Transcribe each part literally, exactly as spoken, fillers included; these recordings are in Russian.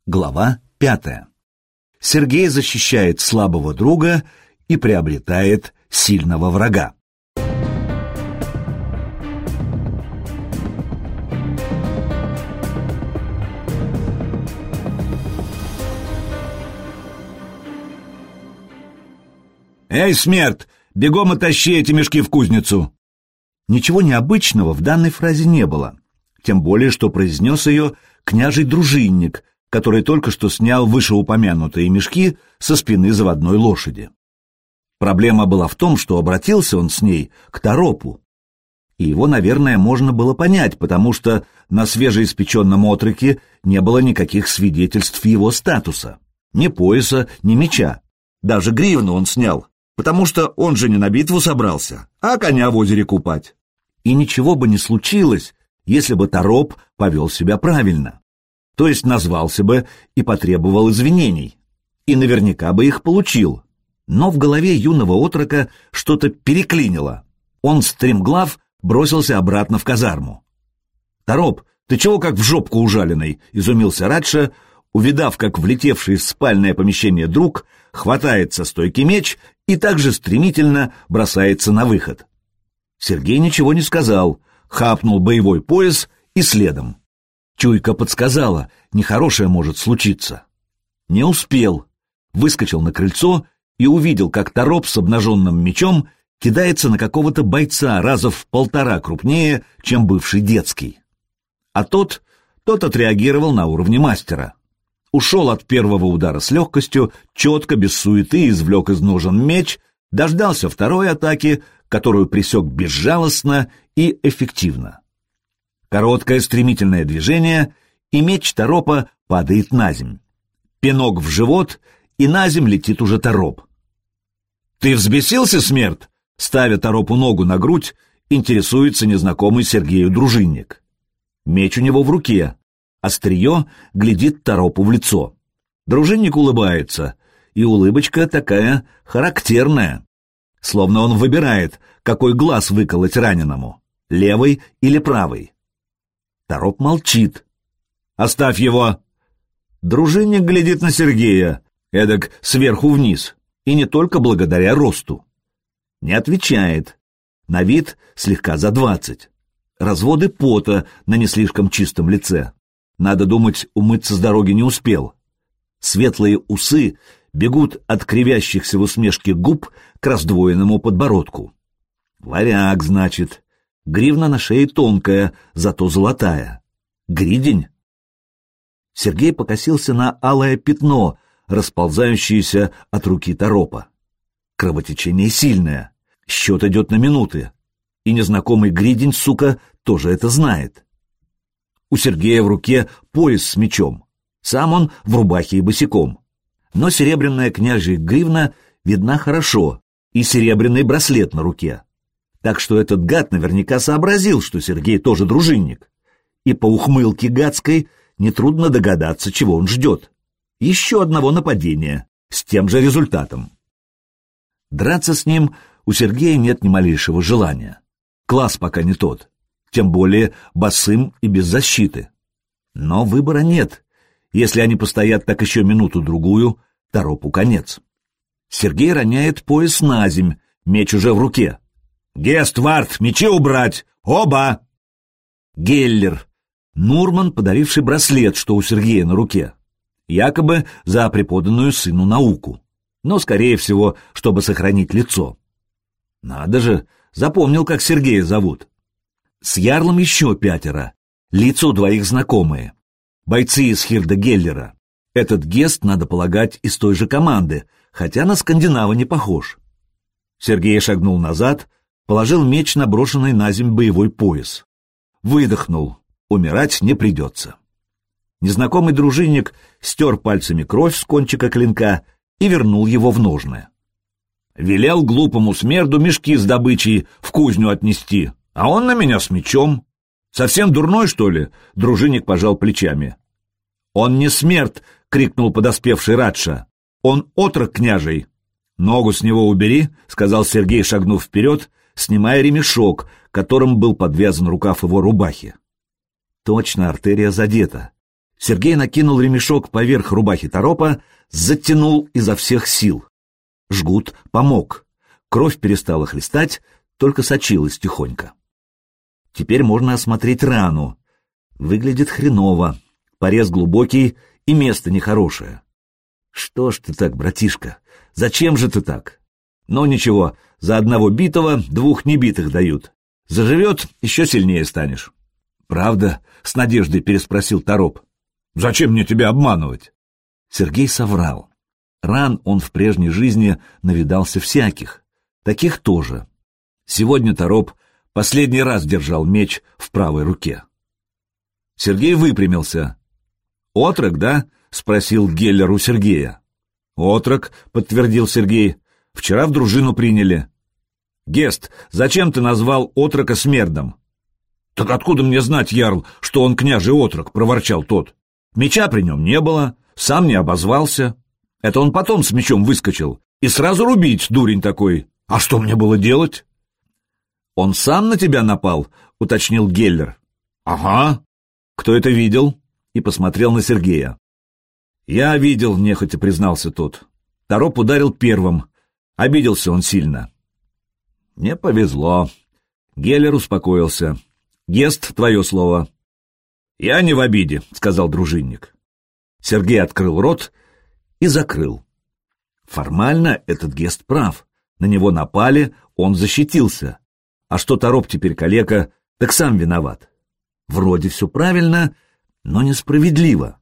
Глава пятая. Сергей защищает слабого друга и приобретает сильного врага. «Эй, смерть, бегом оттащи эти мешки в кузницу!» Ничего необычного в данной фразе не было, тем более, что произнес ее княжий дружинник, который только что снял вышеупомянутые мешки со спины заводной лошади. Проблема была в том, что обратился он с ней к Торопу. И его, наверное, можно было понять, потому что на свежеиспеченном отроке не было никаких свидетельств его статуса. Ни пояса, ни меча. Даже гривну он снял, потому что он же не на битву собрался, а коня в озере купать. И ничего бы не случилось, если бы Тороп повел себя правильно. То есть назвался бы и потребовал извинений. И наверняка бы их получил. Но в голове юного отрока что-то переклинило. Он стремглав бросился обратно в казарму. «Тороп, ты чего как в жопку ужаленный?» — изумился Радша, увидав, как влетевший в спальное помещение друг хватает со стойки меч и также стремительно бросается на выход. Сергей ничего не сказал, хапнул боевой пояс и следом. Чуйка подсказала, нехорошее может случиться. Не успел. Выскочил на крыльцо и увидел, как Тороп с обнаженным мечом кидается на какого-то бойца раза в полтора крупнее, чем бывший детский. А тот, тот отреагировал на уровне мастера. Ушел от первого удара с легкостью, четко, без суеты, извлек из ножен меч, дождался второй атаки, которую пресек безжалостно и эффективно. Короткое стремительное движение, и меч Торопа падает на земь. Пинок в живот, и на земь летит уже Тороп. «Ты взбесился, смерть?» Ставя Торопу ногу на грудь, интересуется незнакомый Сергею дружинник. Меч у него в руке, острие глядит Торопу в лицо. Дружинник улыбается, и улыбочка такая характерная, словно он выбирает, какой глаз выколоть раненому, левый или правый. Тороп молчит. «Оставь его!» Дружинник глядит на Сергея, эдак сверху вниз, и не только благодаря росту. Не отвечает. На вид слегка за двадцать. Разводы пота на не слишком чистом лице. Надо думать, умыться с дороги не успел. Светлые усы бегут от кривящихся в усмешке губ к раздвоенному подбородку. Варяг, значит. Гривна на шее тонкая, зато золотая. Гридень. Сергей покосился на алое пятно, расползающееся от руки Торопа. Кровотечение сильное. Счет идет на минуты. И незнакомый гридень, сука, тоже это знает. У Сергея в руке пояс с мечом. Сам он в рубахе и босиком. Но серебряная княжья гривна видна хорошо, и серебряный браслет на руке. Так что этот гад наверняка сообразил, что Сергей тоже дружинник. И по ухмылке гадской нетрудно догадаться, чего он ждет. Еще одного нападения, с тем же результатом. Драться с ним у Сергея нет ни малейшего желания. Класс пока не тот, тем более босым и без защиты. Но выбора нет. Если они постоят так еще минуту-другую, Торопу конец. Сергей роняет пояс на земь, меч уже в руке. «Гествард, мечи убрать! Оба!» Геллер, Нурман, подаривший браслет, что у Сергея на руке. Якобы за преподанную сыну науку. Но, скорее всего, чтобы сохранить лицо. Надо же, запомнил, как Сергея зовут. С ярлом еще пятеро. Лицо двоих знакомые. Бойцы из Хирда Геллера. Этот Гест, надо полагать, из той же команды, хотя на скандинава не похож. Сергей шагнул назад, положил меч на брошенный на земь боевой пояс. Выдохнул. Умирать не придется. Незнакомый дружинник стер пальцами кровь с кончика клинка и вернул его в ножны. Велел глупому смерду мешки с добычей в кузню отнести, а он на меня с мечом. Совсем дурной, что ли? Дружинник пожал плечами. Он не смерть, крикнул подоспевший Радша. Он отрок княжий. Ногу с него убери, сказал Сергей, шагнув вперед, снимая ремешок, которым был подвязан рукав его рубахи. Точно, артерия задета. Сергей накинул ремешок поверх рубахи Торопа, затянул изо всех сил. Жгут помог. Кровь перестала хлестать, только сочилась тихонько. Теперь можно осмотреть рану. Выглядит хреново. Порез глубокий и место нехорошее. Что ж ты так, братишка? Зачем же ты так? Но ничего, за одного битого двух небитых дают. Заживет, еще сильнее станешь. Правда? С надеждой переспросил Тороп. Зачем мне тебя обманывать? Сергей соврал. Ран он в прежней жизни навидался всяких. Таких тоже. Сегодня Тороп последний раз держал меч в правой руке. Сергей выпрямился. «Отрок, да?» — спросил Геллер у Сергея. «Отрок», — подтвердил Сергей. «Вчера в дружину приняли». «Гест, зачем ты назвал отрока смердом?» «Так откуда мне знать, ярл, что он княжий отрок?» — проворчал тот. «Меча при нем не было, сам не обозвался. Это он потом с мечом выскочил. И сразу рубить, дурень такой. А что мне было делать?» «Он сам на тебя напал?» — уточнил Геллер. «Ага». «Кто это видел?» И посмотрел на Сергея. «Я видел», — нехотя признался тот. Тороп ударил первым. Обиделся он сильно. «Не повезло». Геллер успокоился. «Гест, твое слово». «Я не в обиде», — сказал дружинник. Сергей открыл рот и закрыл. Формально этот Гест прав. На него напали, он защитился. А что Тороп теперь калека, так сам виноват. Вроде все правильно, но несправедливо.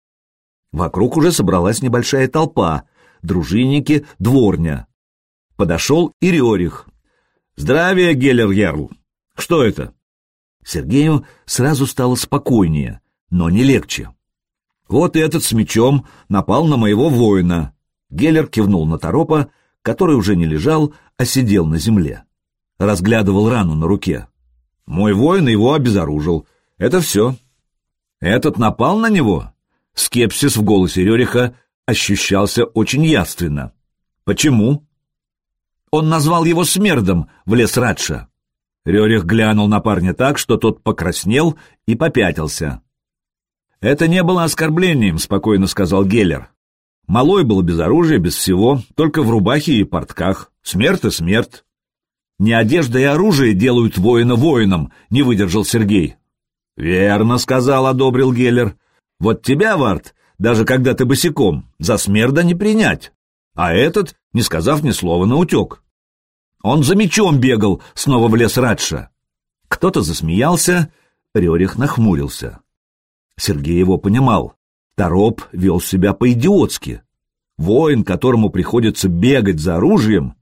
Вокруг уже собралась небольшая толпа, дружинники, дворня. Подошел и Рерих. «Здравия, Геллер-ярл! Что это?» Сергею сразу стало спокойнее, но не легче. «Вот этот с мечом напал на моего воина». Геллер кивнул на Торопа, который уже не лежал, а сидел на земле. Разглядывал рану на руке. «Мой воин его обезоружил. Это все». «Этот напал на него?» Скепсис в голосе Рериха ощущался очень явственно. «Почему?» «Он назвал его смердом», — влез Радша. Рерих глянул на парня так, что тот покраснел и попятился. «Это не было оскорблением», — спокойно сказал Геллер. «Малой был без оружия, без всего, только в рубахе и портках. Смерть и смерть». «Не одежда и оружие делают воина воином», — не выдержал Сергей. «Верно», — сказал, одобрил Геллер. «Вот тебя, Вард, даже когда ты босиком, за смерда не принять. А этот, не сказав ни слова, наутек». «Он за мечом бегал», — снова влез Радша. Кто-то засмеялся, Рерих нахмурился. Сергей его понимал. Тороп вел себя по-идиотски. Воин, которому приходится бегать за оружием...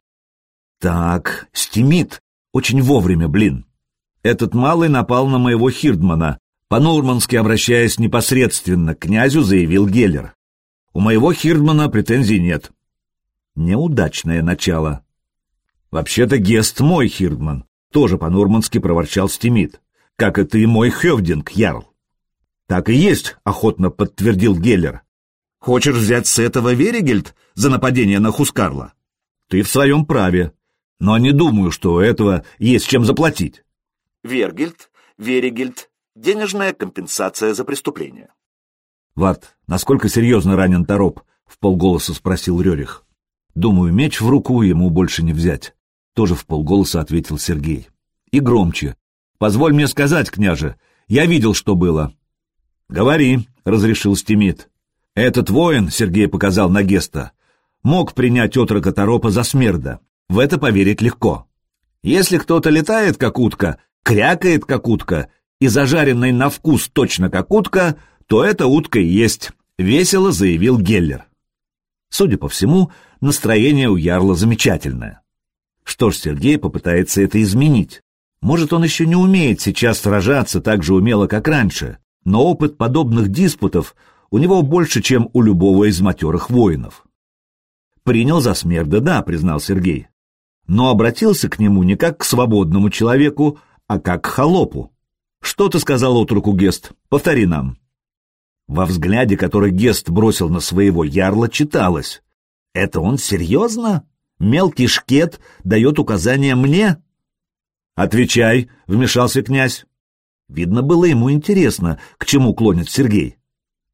Так, стимит. Очень вовремя, блин. Этот малый напал на моего хирдмана. По-нурмански, обращаясь непосредственно к князю, заявил Геллер. У моего хирдмана претензий нет. Неудачное начало. Вообще-то Гест мой хирдман. Тоже по-нурмански проворчал стимит. Как это и мой хевдинг, ярл. Так и есть, охотно подтвердил Геллер. Хочешь взять с этого Веригельд за нападение на Хускарла? Ты в своем праве. Но не думаю, что у этого есть чем заплатить. Вергельд, Веригельд, денежная компенсация за преступление. Вард, насколько серьезно ранен Тороп? Вполголоса спросил Рерих. Думаю, меч в руку ему больше не взять. Тоже вполголоса ответил Сергей. И громче. Позволь мне сказать, княже, я видел, что было. Говори, разрешил стимит. Этот воин, Сергей показал на Геста, мог принять отрока Торопа за смерда. В это поверить легко. Если кто-то летает, как утка, крякает, как утка, и зажаренный на вкус точно как утка, то это утка и есть, — весело заявил Геллер. Судя по всему, настроение у ярла замечательное. Что ж, Сергей попытается это изменить. Может, он еще не умеет сейчас сражаться так же умело, как раньше, но опыт подобных диспутов у него больше, чем у любого из матерых воинов. «Принял за смерда, да», — признал Сергей. Но обратился к нему не как к свободному человеку, а как к холопу. «Что ты сказал отроку, Гест? Повтори нам». Во взгляде, который Гест бросил на своего ярла, читалось: «Это он серьезно? Мелкий шкет дает указания мне?» «Отвечай», — вмешался князь. Видно было ему интересно, к чему клонит Сергей.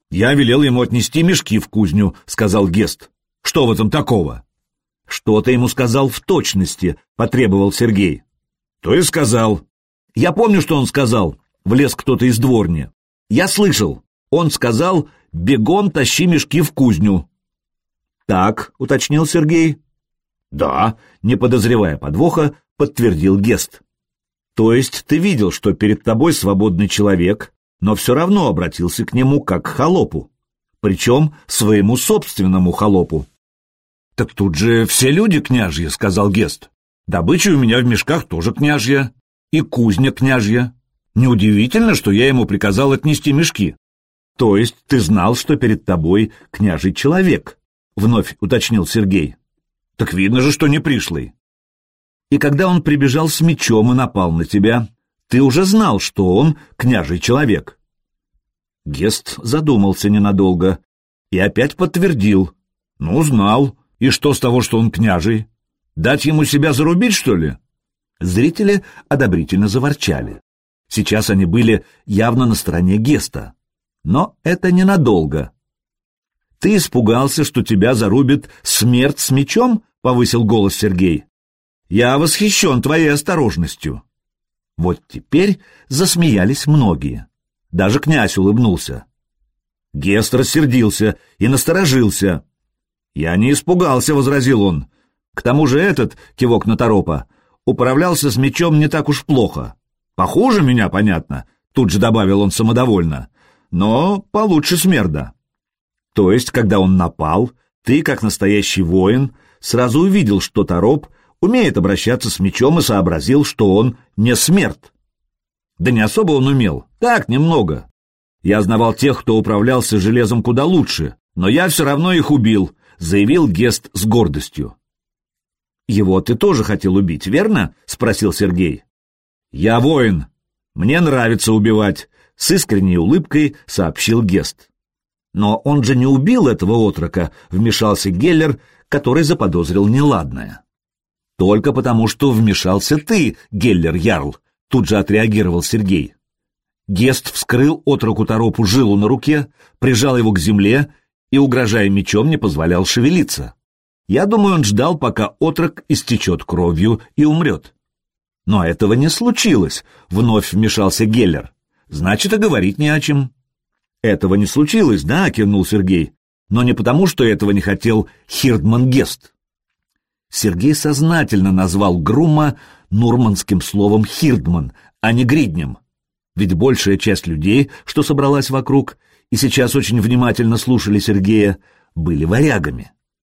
«Я велел ему отнести мешки в кузню», — сказал Гест. «Что в этом такого?» «Что ты ему сказал в точности?» — потребовал Сергей. «То и сказал». «Я помню, что он сказал», — влез кто-то из дворни. «Я слышал. Он сказал, бегом тащи мешки в кузню». «Так», — уточнил Сергей. «Да», — не подозревая подвоха, подтвердил Гест. «То есть ты видел, что перед тобой свободный человек, но все равно обратился к нему как к холопу, причем своему собственному холопу?» «Так тут же все люди княжьи», — сказал Гест. «Добыча у меня в мешках тоже княжья, и кузня княжья. Неудивительно, что я ему приказал отнести мешки». «То есть ты знал, что перед тобой княжий человек?» — вновь уточнил Сергей. «Так видно же, что не пришлый». «И когда он прибежал с мечом и напал на тебя, ты уже знал, что он княжий человек?» Гест задумался ненадолго и опять подтвердил. «Ну, знал. И что с того, что он княжий? Дать ему себя зарубить, что ли?» Зрители одобрительно заворчали. Сейчас они были явно на стороне Геста. Но это ненадолго. «Ты испугался, что тебя зарубит смерть с мечом?» — повысил голос Сергей. «Я восхищен твоей осторожностью». Вот теперь засмеялись многие. Даже князь улыбнулся. Гест рассердился и насторожился. «Я не испугался», — возразил он. «К тому же этот, кивок на Торопа, управлялся с мечом не так уж плохо. Похуже меня, понятно», — тут же добавил он самодовольно, «но получше Смерда». «То есть, когда он напал, ты, как настоящий воин, сразу увидел, что Тороп умеет обращаться с мечом и сообразил, что он не Смерд?» «Да не особо он умел, так, немного. Я знавал тех, кто управлялся железом куда лучше, но я все равно их убил», — заявил Гест с гордостью. «Его ты тоже хотел убить, верно?» — спросил Сергей. «Я воин. Мне нравится убивать», — с искренней улыбкой сообщил Гест. «Но он же не убил этого отрока», — вмешался Геллер, который заподозрил неладное. «Только потому, что вмешался ты, Геллер-Ярл», — тут же отреагировал Сергей. Гест вскрыл отроку Торопу жилу на руке, прижал его к земле и, угрожая мечом, не позволял шевелиться. Я думаю, он ждал, пока отрок истечет кровью и умрет. «Но этого не случилось», — вновь вмешался Геллер. «Значит, и говорить не о чем». «Этого не случилось, да?» — кивнул Сергей. «Но не потому, что этого не хотел Хирдман Гест». Сергей сознательно назвал Грумма нурманским словом «хирдман», а не гриднем. Ведь большая часть людей, что собралась вокруг, и сейчас очень внимательно слушали Сергея, были варягами.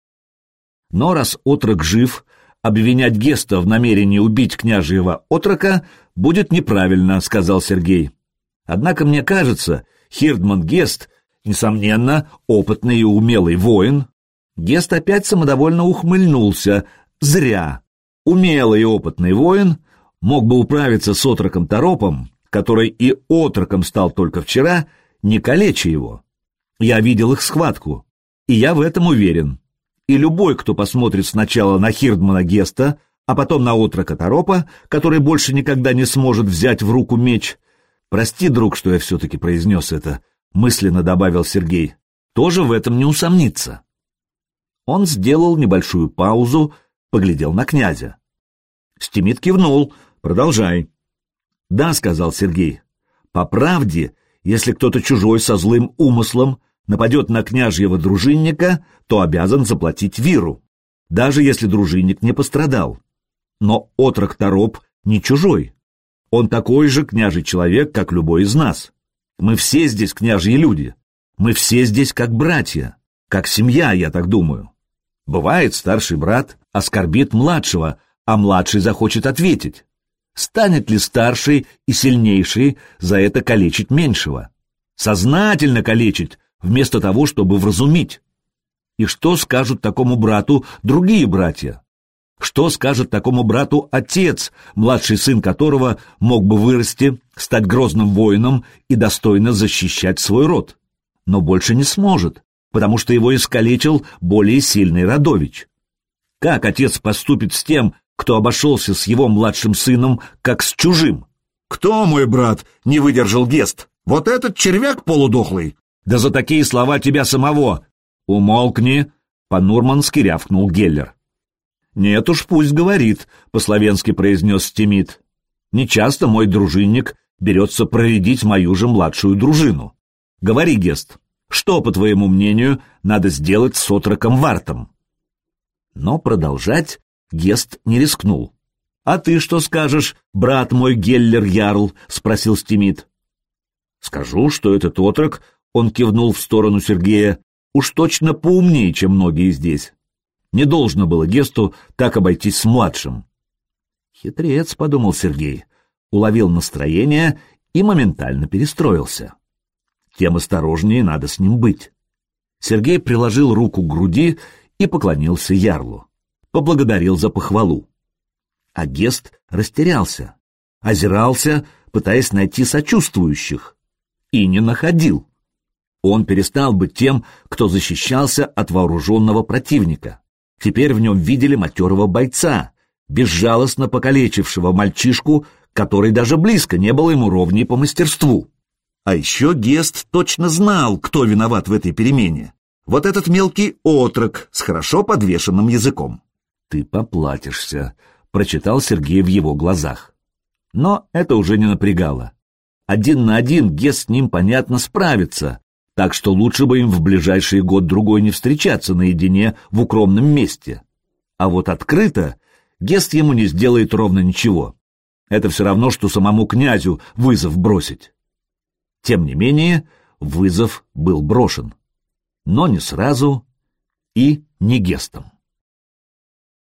Но раз отрок жив, обвинять Геста в намерении убить княжьего отрока будет неправильно, сказал Сергей. Однако мне кажется, Хирдман Гест, несомненно, опытный и умелый воин. Гест опять самодовольно ухмыльнулся. Зря. Умелый и опытный воин мог бы управиться с отроком Торопом, который и отроком стал только вчера, не калеча его. Я видел их схватку, и я в этом уверен. И любой, кто посмотрит сначала на Хирдмана Геста, а потом на отрока Торопа, который больше никогда не сможет взять в руку меч. «Прости, друг, что я все-таки произнес это», — мысленно добавил Сергей, — «тоже в этом не усомнится». Он сделал небольшую паузу, поглядел на князя. Стимит кивнул. «Продолжай». «Да», — сказал Сергей, — «по правде, если кто-то чужой со злым умыслом нападет на княжьего дружинника, то обязан заплатить виру, даже если дружинник не пострадал. Но отрок Тороп не чужой. Он такой же княжий человек, как любой из нас. Мы все здесь княжьи люди. Мы все здесь как братья, как семья, я так думаю. Бывает, старший брат оскорбит младшего, а младший захочет ответить. Станет ли старший и сильнейший за это калечить меньшего? Сознательно калечить, вместо того, чтобы вразумить. И что скажут такому брату другие братья? Что скажет такому брату отец, младший сын которого мог бы вырасти, стать грозным воином и достойно защищать свой род? Но больше не сможет, потому что его искалечил более сильный родович. Как отец поступит с тем, кто обошелся с его младшим сыном, как с чужим? «Кто мой брат?» — не выдержал Гест. «Вот этот червяк полудохлый? Да за такие слова тебя самого! Умолкни! По-нурмански рявкнул Геллер. Нет уж, пусть говорит, по-словенски произнес Стимит. Нечасто мой дружинник берется проредить мою же младшую дружину. Говори, Гест, что, по твоему мнению, надо сделать с отроком Вартом? Но продолжать Гест не рискнул. «А ты что скажешь, брат мой Геллер-Ярл?» — спросил Стимит. «Скажу, что этот отрок», — он кивнул в сторону Сергея, — «уж точно поумнее, чем многие здесь. Не должно было Гесту так обойтись с младшим». «Хитрец», — подумал Сергей, уловил настроение и моментально перестроился. Тем осторожнее надо с ним быть. Сергей приложил руку к груди и поклонился ярлу. Поблагодарил за похвалу. А Гест растерялся, озирался, пытаясь найти сочувствующих, и не находил. Он перестал быть тем, кто защищался от вооруженного противника. Теперь в нем видели матерого бойца, безжалостно покалечившего мальчишку, который даже близко не был ему ровней по мастерству. А еще Гест точно знал, кто виноват в этой перемене. Вот этот мелкий отрок с хорошо подвешенным языком. «Ты поплатишься», — прочитал Сергей в его глазах. Но это уже не напрягало. Один на один Гест с ним, понятно, справится, так что лучше бы им в ближайший год-другой не встречаться наедине в укромном месте. А вот открыто Гест ему не сделает ровно ничего. Это все равно, что самому князю вызов бросить. Тем не менее, вызов был брошен. Но не сразу и не Гестом.